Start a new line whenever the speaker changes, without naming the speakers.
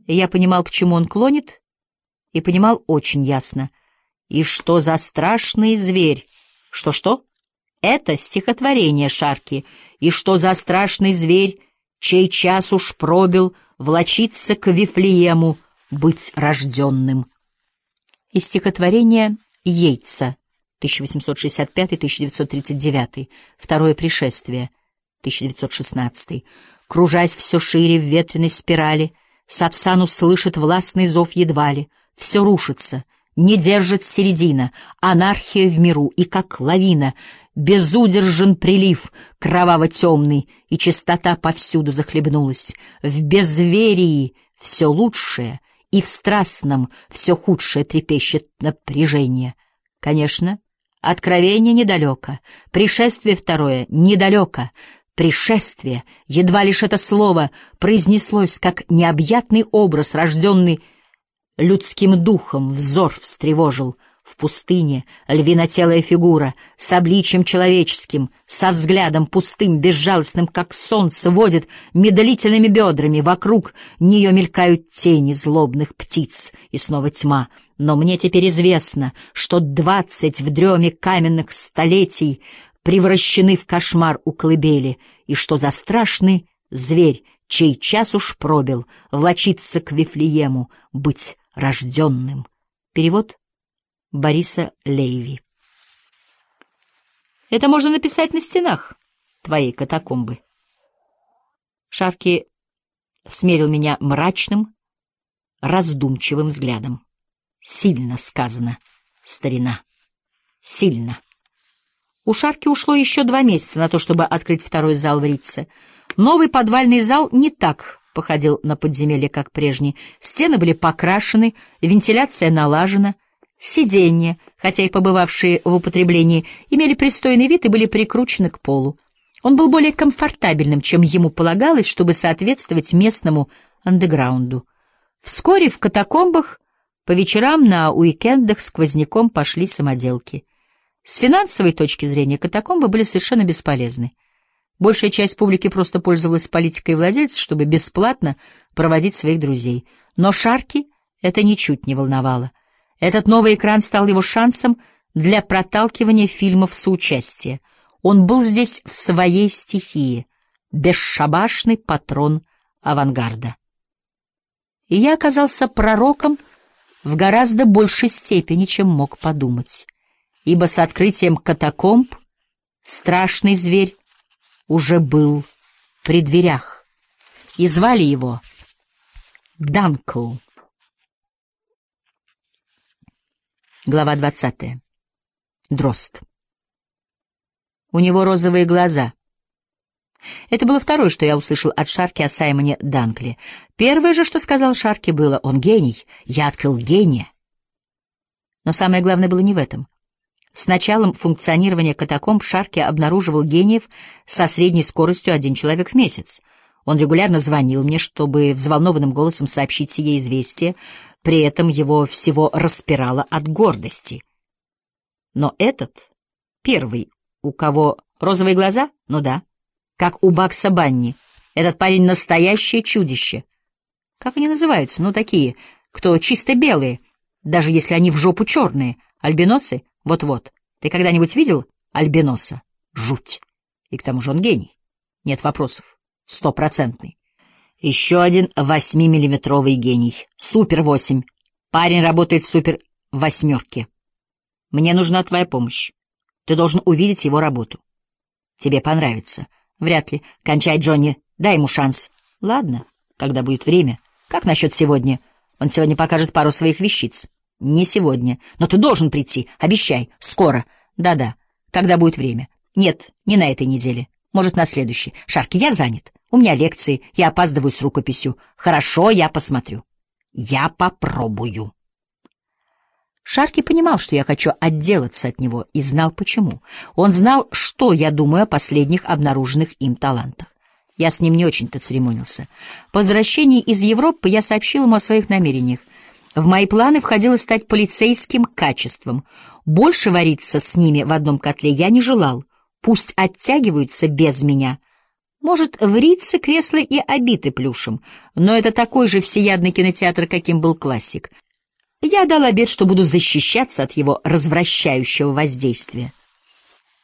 Я понимал, к чему он клонит, и понимал очень ясно. И что за страшный зверь? Что-что? Это стихотворение Шарки. И что за страшный зверь, чей час уж пробил, влочиться к Вифлеему, быть рожденным? Из стихотворения Йейтса, 1865-1939, «Второе пришествие», 1916. Кружась все шире в ветреной спирали, Сапсан услышит властный зов едва ли. Все рушится, не держит середина, анархия в миру, и как лавина безудержен прилив кроваво-темный, и чистота повсюду захлебнулась. В безверии все лучшее, и в страстном все худшее трепещет напряжение. Конечно, откровение недалеко, пришествие второе недалеко. Пришествие, едва лишь это слово произнеслось, как необъятный образ, рожденный людским духом, взор встревожил. В пустыне львинотелая фигура с обличием человеческим, со взглядом пустым, безжалостным, как солнце, водит медлительными бедрами. Вокруг нее мелькают тени злобных птиц, и снова тьма. Но мне теперь известно, что 20 в дреме каменных столетий превращены в кошмар у колыбели, и что за страшный зверь, чей час уж пробил, влочиться к Вифлеему, быть рожденным. Перевод Бориса Лейви. Это можно написать на стенах твоей катакомбы. Шарки смерил меня мрачным, раздумчивым взглядом. Сильно сказано, старина, сильно. У Шарки ушло еще 2 месяца на то, чтобы открыть второй зал в Ритце. Новый подвальный зал не так походил на подземелье, как прежний. Стены были покрашены, вентиляция налажена. Сиденья, хотя и побывавшие в употреблении, имели пристойный вид и были прикручены к полу. Он был более комфортабельным, чем ему полагалось, чтобы соответствовать местному андеграунду. Вскоре в катакомбах по вечерам на уикендах сквозняком пошли самоделки. С финансовой точки зрения катакомбы были совершенно бесполезны. Большая часть публики просто пользовалась политикой владельца, чтобы бесплатно проводить своих друзей. Но Шарки это ничуть не волновало. Этот новый экран стал его шансом для проталкивания фильмов соучастия. Он был здесь в своей стихии, бесшабашный патрон авангарда. И я оказался пророком в гораздо большей степени, чем мог подумать. Ибо с открытием катакомб страшный зверь уже был при дверях, и звали его Данкл. Глава 20. Дрозд. У него розовые глаза. Это было второе, что я услышал от Шарки о Саймоне Данкле. Первое же, что сказал Шарки, было: «Он гений, я открыл гения». Но самое главное было не в этом. С началом функционирования катакомб Шарки обнаруживал гениев со средней скоростью 1 человек в месяц. Он регулярно звонил мне, чтобы взволнованным голосом сообщить сие известие, при этом его всего распирало от гордости. Но этот, первый, у кого розовые глаза, ну да, как у Бакса Банни, этот парень настоящее чудище. Как они называются? Ну, такие, кто чисто белые, даже если они в жопу черные, альбиносы. Вот-вот. Ты когда-нибудь видел альбиноса? Жуть. И к тому же он гений. Нет вопросов. 100%. Еще один 8-миллиметровый гений. Супер-8. Парень работает в супер-8. Мне нужна твоя помощь. Ты должен увидеть его работу. Тебе понравится. Вряд ли. Кончай, Джонни. Дай ему шанс. Ладно, когда будет время. Как насчет сегодня? Он сегодня покажет пару своих вещиц. Не сегодня. Но ты должен прийти. Обещай. Скоро. Да-да. Когда будет время. Нет, не на этой неделе. Может, на следующей. Шарки, я занят. У меня лекции. Я опаздываю с рукописью. Хорошо, я посмотрю. Я попробую. Шарки понимал, что я хочу отделаться от него, и знал почему. Он знал, что я думаю о последних обнаруженных им талантах. Я с ним не очень-то церемонился. По возвращении из Европы я сообщил ему о своих намерениях. В мои планы входило стать полицейским качеством. Больше вариться с ними в одном котле я не желал. Пусть оттягиваются без меня. Может, в Ритце кресла и обиты плюшем, но это такой же всеядный кинотеатр, каким был классик. Я дал обет, что буду защищаться от его развращающего воздействия.